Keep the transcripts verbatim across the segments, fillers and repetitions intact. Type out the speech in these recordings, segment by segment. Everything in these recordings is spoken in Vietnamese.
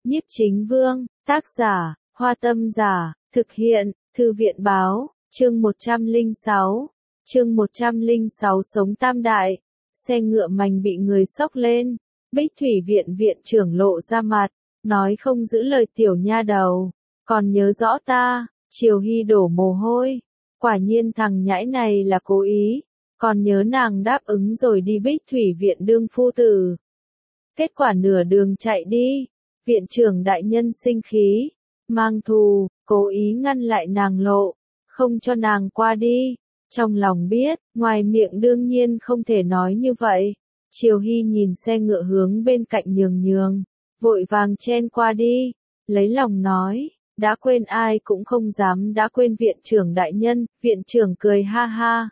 Nhiếp Chính Vương, tác giả, Hoa Tâm Giả, thực hiện, Thư viện báo, chương một trăm lẻ sáu, chương một trăm lẻ sáu sống tam đại, xe ngựa mành bị người xốc lên, Bích Thủy viện viện trưởng lộ ra mặt, nói không giữ lời tiểu nha đầu, còn nhớ rõ ta, Triều Hy đổ mồ hôi, quả nhiên thằng nhãi này là cố ý, còn nhớ nàng đáp ứng rồi đi Bích Thủy viện đương phu tử. Kết quả nửa đường chạy đi, viện trưởng đại nhân sinh khí, mang thù, cố ý ngăn lại nàng lộ, không cho nàng qua đi, trong lòng biết, ngoài miệng đương nhiên không thể nói như vậy. Triều Hy nhìn xe ngựa hướng bên cạnh nhường nhường, vội vàng chen qua đi, lấy lòng nói, đã quên ai cũng không dám đã quên viện trưởng đại nhân, viện trưởng cười ha ha.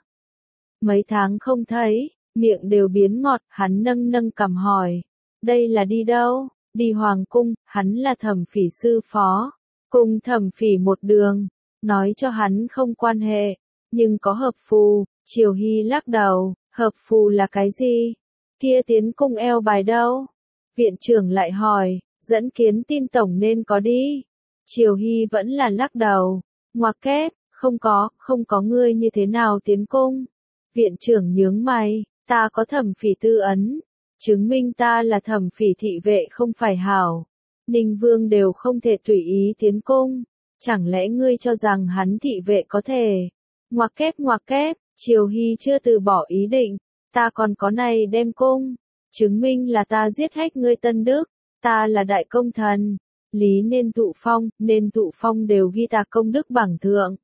Mấy tháng không thấy, miệng đều biến ngọt, hắn nâng nâng cằm hỏi, đây là đi đâu? Đi hoàng cung, hắn là Thẩm Phỉ sư phó, cùng Thẩm Phỉ một đường, nói cho hắn không quan hệ, nhưng có hợp phù. Triều Hy lắc đầu, hợp phù là cái gì? Kia tiến cung eo bài đâu? Viện trưởng lại hỏi, dẫn kiến tin tổng nên có đi. Triều Hy vẫn là lắc đầu, ngoặc kép, không có, không có, ngươi như thế nào tiến cung? Viện trưởng nhướng mày, ta có Thẩm Phỉ tư ấn, chứng minh ta là Thẩm Phỉ thị vệ không phải hảo. Ninh Vương đều không thể tùy ý tiến cung, chẳng lẽ ngươi cho rằng hắn thị vệ có thể? Ngoặc kép ngoặc kép, Triều Hy chưa từ bỏ ý định, ta còn có này đem cung, chứng minh là ta giết hết ngươi Tân Đức, ta là đại công thần, lý nên thụ phong, nên thụ phong đều ghi ta công đức bảng thượng.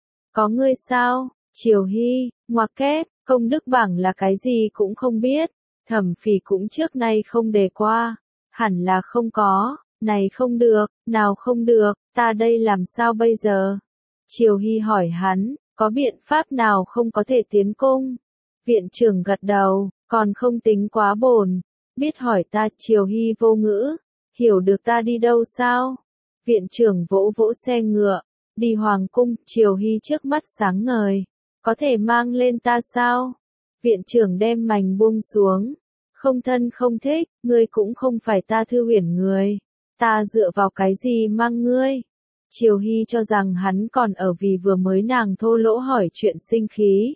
Có ngươi sao? Triều Hy, ngoặc kép, công đức bảng là cái gì cũng không biết, Thẩm Phỉ cũng trước nay không đề qua, hẳn là không có, này không được, nào không được, ta đây làm sao bây giờ? Triều Hy hỏi hắn, có biện pháp nào không có thể tiến cung? Viện trưởng gật đầu, còn không tính quá bồn, biết hỏi ta. Triều Hy vô ngữ, hiểu được ta đi đâu sao? Viện trưởng vỗ vỗ xe ngựa, đi hoàng cung. Triều Hy trước mắt sáng ngời, có thể mang lên ta sao? Viện trưởng đem mành buông xuống, không thân không thích, ngươi cũng không phải ta Thư Huyền người, ta dựa vào cái gì mang ngươi? Triều Hy cho rằng hắn còn ở vì vừa mới nàng thô lỗ hỏi chuyện sinh khí.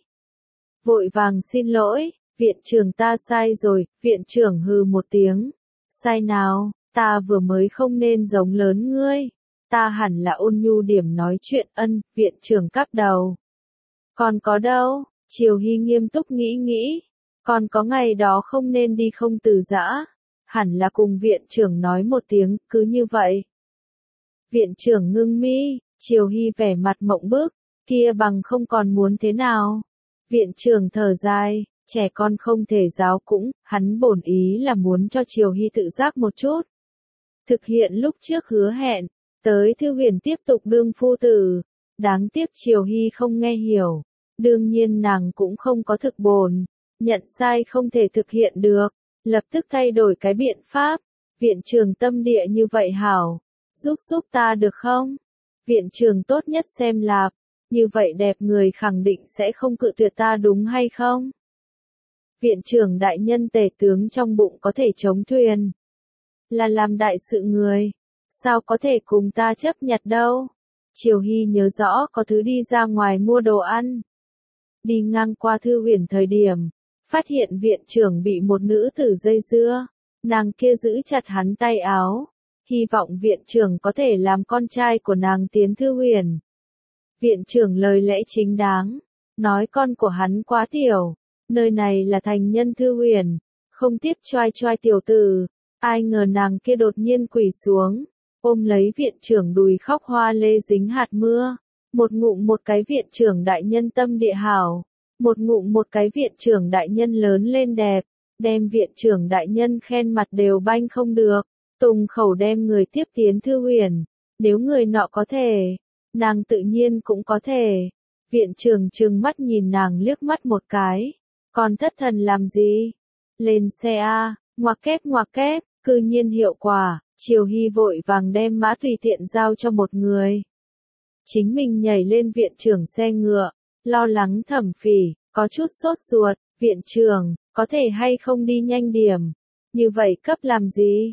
Vội vàng xin lỗi, viện trưởng ta sai rồi. Viện trưởng hừ một tiếng, sai nào, ta vừa mới không nên giống lớn ngươi, ta hẳn là ôn nhu điểm nói chuyện. Ân. Viện trưởng cắp đầu. Còn có đâu? Triều Hy nghiêm túc nghĩ nghĩ, còn có ngày đó không nên đi không từ giã, hẳn là cùng viện trưởng nói một tiếng, cứ như vậy. Viện trưởng ngưng mi, Triều Hy vẻ mặt mộng bức, kia bằng không còn muốn thế nào? Viện trưởng thở dài, trẻ con không thể giáo cũng, hắn bổn ý là muốn cho Triều Hy tự giác một chút. Thực hiện lúc trước hứa hẹn, tới Thư Huyền tiếp tục đương phu tử, đáng tiếc Triều Hy không nghe hiểu, đương nhiên nàng cũng không có thực bồn, nhận sai không thể thực hiện được, lập tức thay đổi cái biện pháp. Viện trưởng tâm địa như vậy hảo, giúp giúp ta được không? Viện trưởng tốt nhất xem lạp, như vậy đẹp người khẳng định sẽ không cự tuyệt ta đúng hay không? Viện trưởng đại nhân tể tướng trong bụng có thể chống thuyền, là làm đại sự người, sao có thể cùng ta chấp nhặt đâu? Triều Hy nhớ rõ có thứ đi ra ngoài mua đồ ăn, đi ngang qua Thư Huyền thời điểm, phát hiện viện trưởng bị một nữ tử dây dưa, nàng kia giữ chặt hắn tay áo, hy vọng viện trưởng có thể làm con trai của nàng tiến Thư Huyền. Viện trưởng lời lẽ chính đáng, nói con của hắn quá tiểu, nơi này là thành nhân Thư Huyền, không tiếp choai choai tiểu tử. Ai ngờ nàng kia đột nhiên quỳ xuống, ôm lấy viện trưởng đùi khóc hoa lê dính hạt mưa, một ngụm một cái viện trưởng đại nhân tâm địa hảo, một ngụm một cái viện trưởng đại nhân lớn lên đẹp, đem viện trưởng đại nhân khen mặt đều banh không được, tùng khẩu đem người tiếp tiến Thư Huyền, nếu người nọ có thể, nàng tự nhiên cũng có thể. Viện trưởng trừng mắt nhìn nàng liếc mắt một cái, còn thất thần làm gì? Lên xe a, ngoặc kép ngoặc kép, cư nhiên hiệu quả. Triều Hy vội vàng đem mã tùy tiện giao cho một người, chính mình nhảy lên viện trưởng xe ngựa, lo lắng Thẩm Phỉ, có chút sốt ruột. Viện trưởng, có thể hay không đi nhanh điểm, như vậy cấp làm gì?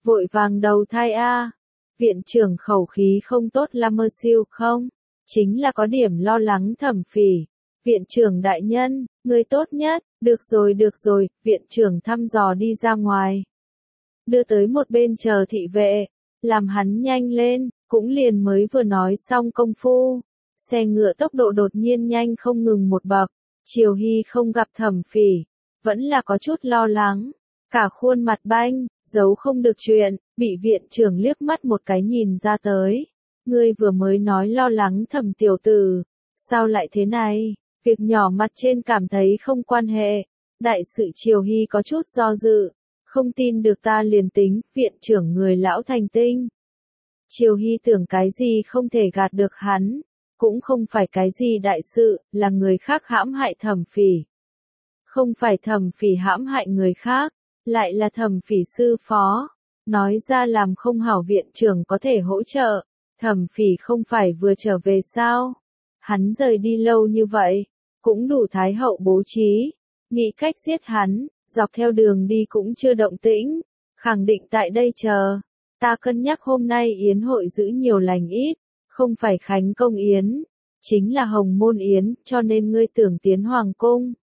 Vội vàng đầu thai a. Viện trưởng khẩu khí không tốt là mơ siêu không? Chính là có điểm lo lắng Thẩm Phỉ. Viện trưởng đại nhân, người tốt nhất, được rồi được rồi, viện trưởng thăm dò đi ra ngoài. Đưa tới một bên chờ thị vệ, làm hắn nhanh lên, cũng liền mới vừa nói xong công phu. Xe ngựa tốc độ đột nhiên nhanh không ngừng một bậc, Triều Hy không gặp Thẩm Phỉ, vẫn là có chút lo lắng, cả khuôn mặt banh, giấu không được chuyện, bị viện trưởng liếc mắt một cái nhìn ra tới. Ngươi vừa mới nói lo lắng Thẩm tiểu tử, sao lại thế này? Việc nhỏ mặt trên cảm thấy không quan hệ, đại sự Triều Hy có chút do dự, không tin được ta liền tính, viện trưởng người lão thành tinh. Triều Hy tưởng cái gì không thể gạt được hắn, cũng không phải cái gì đại sự, là người khác hãm hại Thẩm Phỉ. Không phải Thẩm Phỉ hãm hại người khác, lại là Thẩm Phỉ sư phó. Nói ra làm không hảo viện trưởng có thể hỗ trợ, Thẩm Phỉ không phải vừa trở về sao? Hắn rời đi lâu như vậy, cũng đủ Thái hậu bố trí, nghĩ cách giết hắn, dọc theo đường đi cũng chưa động tĩnh, khẳng định tại đây chờ. Ta cân nhắc hôm nay yến hội giữ nhiều lành ít, không phải khánh công yến, chính là hồng môn yến, cho nên ngươi tưởng tiến hoàng cung.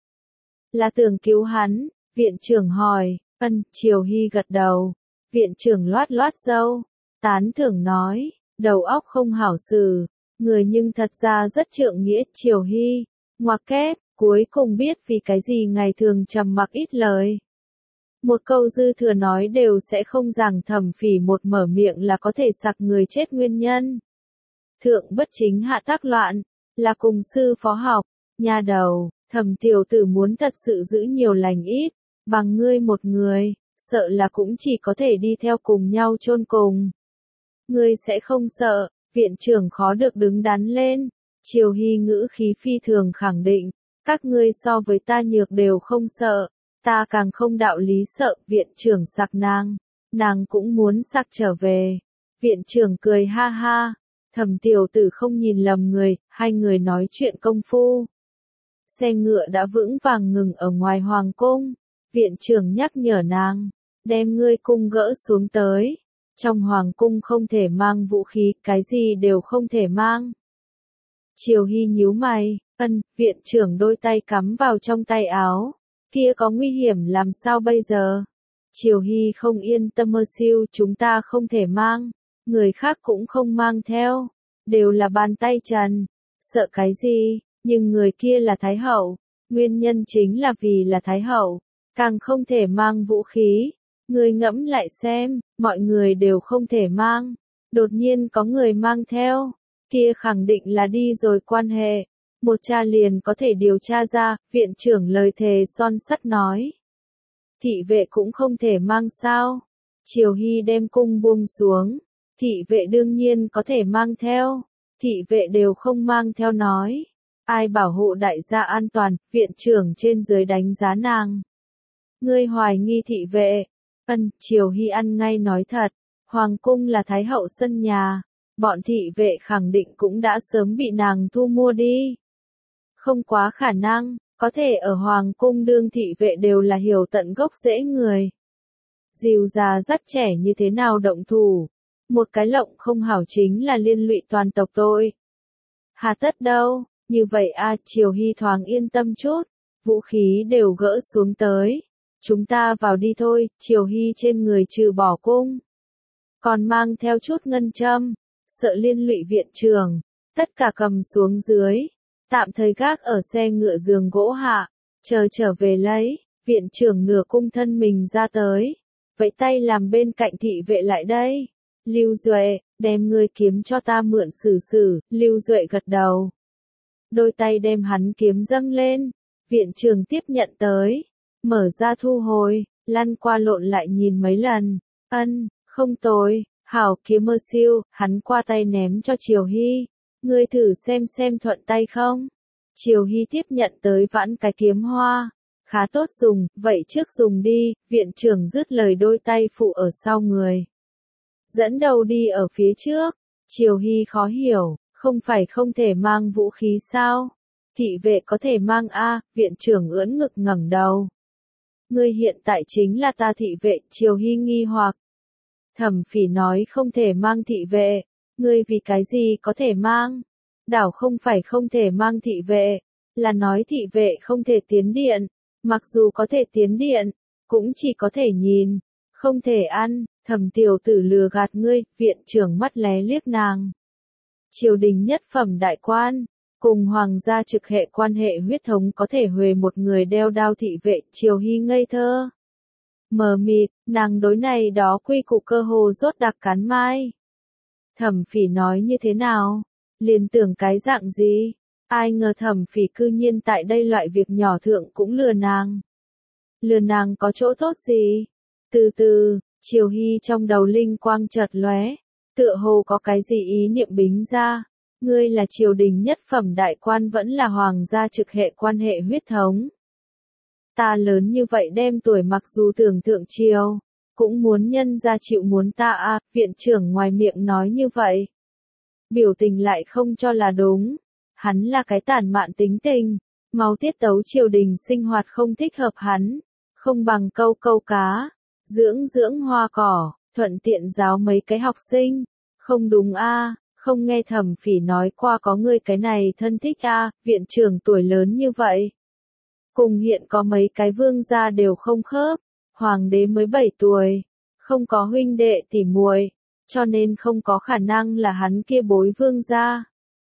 Là tưởng cứu hắn, viện trưởng hỏi, ân, Triều Hy gật đầu, viện trưởng loát loát râu, tán thưởng nói, đầu óc không hảo xử, người nhưng thật ra rất trượng nghĩa. Triều Hy, ngoặc kép, cuối cùng biết vì cái gì ngày thường trầm mặc ít lời. Một câu dư thừa nói đều sẽ không rằng Thẩm Phỉ một mở miệng là có thể sặc người chết nguyên nhân. Thượng bất chính hạ tác loạn, là cùng sư phó học, nha đầu, Thẩm tiểu tử muốn thật sự giữ nhiều lành ít, bằng ngươi một người, sợ là cũng chỉ có thể đi theo cùng nhau chôn cùng. Ngươi sẽ không sợ, viện trưởng khó được đứng đắn lên, Triều Hy ngữ khí phi thường khẳng định, các ngươi so với ta nhược đều không sợ, ta càng không đạo lý sợ. Viện trưởng sặc nàng, nàng cũng muốn sặc trở về. Viện trưởng cười ha ha, Thẩm tiểu tử không nhìn lầm người, hai người nói chuyện công phu. Xe ngựa đã vững vàng ngừng ở ngoài hoàng cung, viện trưởng nhắc nhở nàng, đem ngươi cung gỡ xuống tới. Trong hoàng cung không thể mang vũ khí, cái gì đều không thể mang. Triều Hy nhíu mày, ân, viện trưởng đôi tay cắm vào trong tay áo, kia có nguy hiểm làm sao bây giờ? Triều Hy không yên tâm, mơ siêu, chúng ta không thể mang, người khác cũng không mang theo, đều là bàn tay trần, sợ cái gì, nhưng người kia là Thái hậu, nguyên nhân chính là vì là Thái hậu, càng không thể mang vũ khí. Người ngẫm lại xem, mọi người đều không thể mang, đột nhiên có người mang theo, kia khẳng định là đi rồi quan hệ, một tra liền có thể điều tra ra. Viện trưởng lời thề son sắt nói. Thị vệ cũng không thể mang sao? Triều Hy đem cung buông xuống, thị vệ đương nhiên có thể mang theo, thị vệ đều không mang theo nói. Ai bảo hộ đại gia an toàn? Viện trưởng trên dưới đánh giá nàng. Ngươi hoài nghi thị vệ? Ân, Triều Hy ăn ngay nói thật, hoàng cung là Thái hậu sân nhà, bọn thị vệ khẳng định cũng đã sớm bị nàng thu mua đi. Không quá khả năng, có thể ở hoàng cung đương thị vệ đều là hiểu tận gốc rễ người. Dìu già dắt trẻ như thế nào động thủ, một cái lộng không hảo chính là liên lụy toàn tộc tôi. Hà tất đâu, như vậy a. Triều Hy thoáng yên tâm chút, vũ khí đều gỡ xuống tới. Chúng ta vào đi thôi. Triều Hy trên người trừ bỏ cung, còn mang theo chút ngân châm, sợ liên lụy viện trưởng, tất cả cầm xuống dưới, tạm thời gác ở xe ngựa giường gỗ hạ, chờ trở về lấy. Viện trưởng nửa cung thân mình ra tới, vẫy tay làm bên cạnh thị vệ lại đây. Lưu Duệ, đem ngươi kiếm cho ta mượn sử sử. Lưu Duệ gật đầu, đôi tay đem hắn kiếm dâng lên, viện trưởng tiếp nhận tới, mở ra thu hồi, lăn qua lộn lại nhìn mấy lần, ân, không tồi, hảo kiếm mơ siêu. Hắn qua tay ném cho Triều Hy, ngươi thử xem xem thuận tay không. Triều Hy tiếp nhận tới vãn cái kiếm hoa, khá tốt dùng, vậy trước dùng đi. Viện trưởng dứt lời đôi tay phụ ở sau người, dẫn đầu đi ở phía trước. Triều Hy khó hiểu, không phải không thể mang vũ khí sao? Thị vệ có thể mang a. Viện trưởng ưỡn ngực ngẩng đầu. Ngươi hiện tại chính là ta thị vệ. Triều Hy nghi hoặc. Thẩm Phỉ nói không thể mang thị vệ, ngươi vì cái gì có thể mang? Đảo không phải không thể mang thị vệ, là nói thị vệ không thể tiến điện, mặc dù có thể tiến điện, cũng chỉ có thể nhìn, không thể ăn. Thẩm tiểu tử lừa gạt ngươi, viện trưởng mắt lé liếc nàng. Triều đình nhất phẩm đại quan, cùng hoàng gia trực hệ quan hệ huyết thống có thể huề một người đeo đao thị vệ. Triều Hy ngây thơ, mờ mịt, nàng đối này đó quy củ cơ hồ rốt đặc cắn mai. Thẩm Phỉ nói như thế nào? Liền tưởng cái dạng gì? Ai ngờ Thẩm Phỉ cư nhiên tại đây loại việc nhỏ thượng cũng lừa nàng. Lừa nàng có chỗ tốt gì? Từ từ, Triều Hy trong đầu linh quang chợt lóe, tựa hồ có cái gì ý niệm bính ra. Ngươi là triều đình nhất phẩm đại quan vẫn là hoàng gia trực hệ quan hệ huyết thống. Ta lớn như vậy đem tuổi mặc dù tưởng thượng triều, cũng muốn nhân ra chịu muốn ta à, viện trưởng ngoài miệng nói như vậy. Biểu tình lại không cho là đúng, hắn là cái tàn mạn tính tình, máu tiết tấu triều đình sinh hoạt không thích hợp hắn, không bằng câu câu cá, dưỡng dưỡng hoa cỏ, thuận tiện giáo mấy cái học sinh, không đúng a à, không nghe Thẩm Phỉ nói qua có người cái này thân thích a à, viện trưởng tuổi lớn như vậy. Cùng hiện có mấy cái vương gia đều không khớp, hoàng đế mới bảy tuổi, không có huynh đệ tỉ muội, cho nên không có khả năng là hắn kia bối vương gia.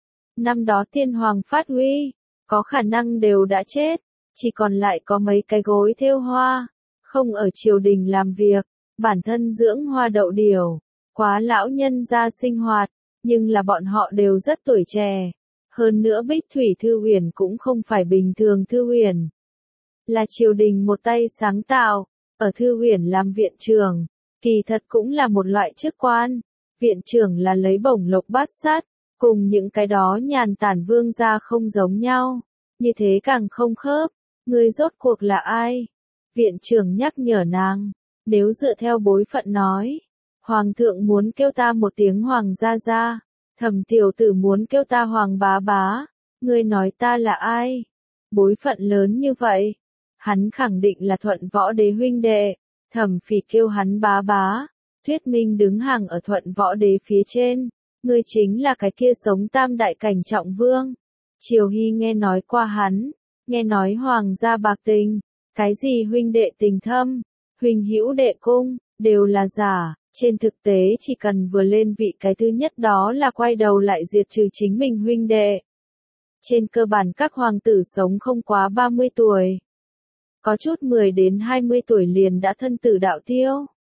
Năm đó tiên hoàng phát huy, có khả năng đều đã chết, chỉ còn lại có mấy cái gối thêu hoa, không ở triều đình làm việc, bản thân dưỡng hoa đậu điểu, quá lão nhân gia sinh hoạt, nhưng là bọn họ đều rất tuổi trẻ. Hơn nữa Bích Thủy Thư Huyền cũng không phải bình thường Thư Huyền, là triều đình một tay sáng tạo, ở Thư Huyền làm viện trưởng, kỳ thật cũng là một loại chức quan, viện trưởng là lấy bổng lộc bát sát, cùng những cái đó nhàn tản vương gia không giống nhau, như thế càng không khớp. Ngươi rốt cuộc là ai? Viện trưởng nhắc nhở nàng, nếu dựa theo bối phận nói, hoàng thượng muốn kêu ta một tiếng hoàng gia gia, Thẩm tiểu tử muốn kêu ta hoàng bá bá, ngươi nói ta là ai? Bối phận lớn như vậy, hắn khẳng định là Thuận Võ Đế huynh đệ. Thẩm Phỉ kêu hắn bá bá, thuyết minh đứng hàng ở Thuận Võ Đế phía trên, ngươi chính là cái kia sống tam đại cảnh trọng vương. Triều Hy nghe nói qua hắn, nghe nói hoàng gia bạc tình, cái gì huynh đệ tình thâm, huynh hữu đệ cung, đều là giả. Trên thực tế chỉ cần vừa lên vị cái thứ nhất đó là quay đầu lại diệt trừ chính mình huynh đệ. Trên cơ bản các hoàng tử sống không quá ba mươi tuổi. Có chút mười đến hai mươi tuổi liền đã thân tử đạo tiêu.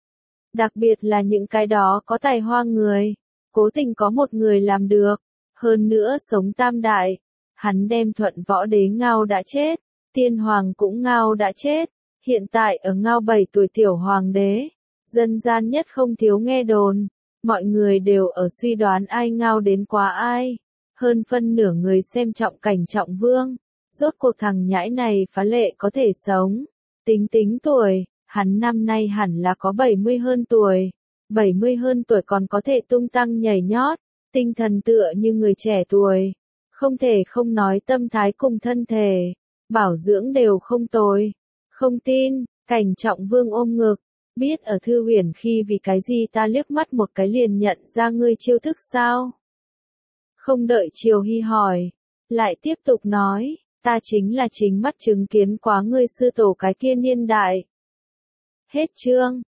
Đặc biệt là những cái đó có tài hoa người, cố tình có một người làm được, hơn nữa sống tam đại. Hắn đem Thuận Võ Đế ngao đã chết, tiên hoàng cũng ngao đã chết, hiện tại ở ngao bảy tuổi tiểu hoàng đế. Dân gian nhất không thiếu nghe đồn, mọi người đều ở suy đoán ai ngao đến quá ai. Hơn phân nửa người xem trọng cảnh trọng vương, rốt cuộc thằng nhãi này phá lệ có thể sống. Tính tính tuổi, hắn năm nay hẳn là có bảy mươi hơn tuổi, bảy mươi hơn tuổi còn có thể tung tăng nhảy nhót, tinh thần tựa như người trẻ tuổi. Không thể không nói tâm thái cùng thân thể, bảo dưỡng đều không tồi. Không tin, cảnh trọng vương ôm ngực. Biết ở Thư Huyền khi vì cái gì ta liếc mắt một cái liền nhận ra ngươi chiêu thức sao? Không đợi Triều Hy hỏi, lại tiếp tục nói, ta chính là chính mắt chứng kiến quá ngươi sư tổ cái kia niên đại. Hết chương.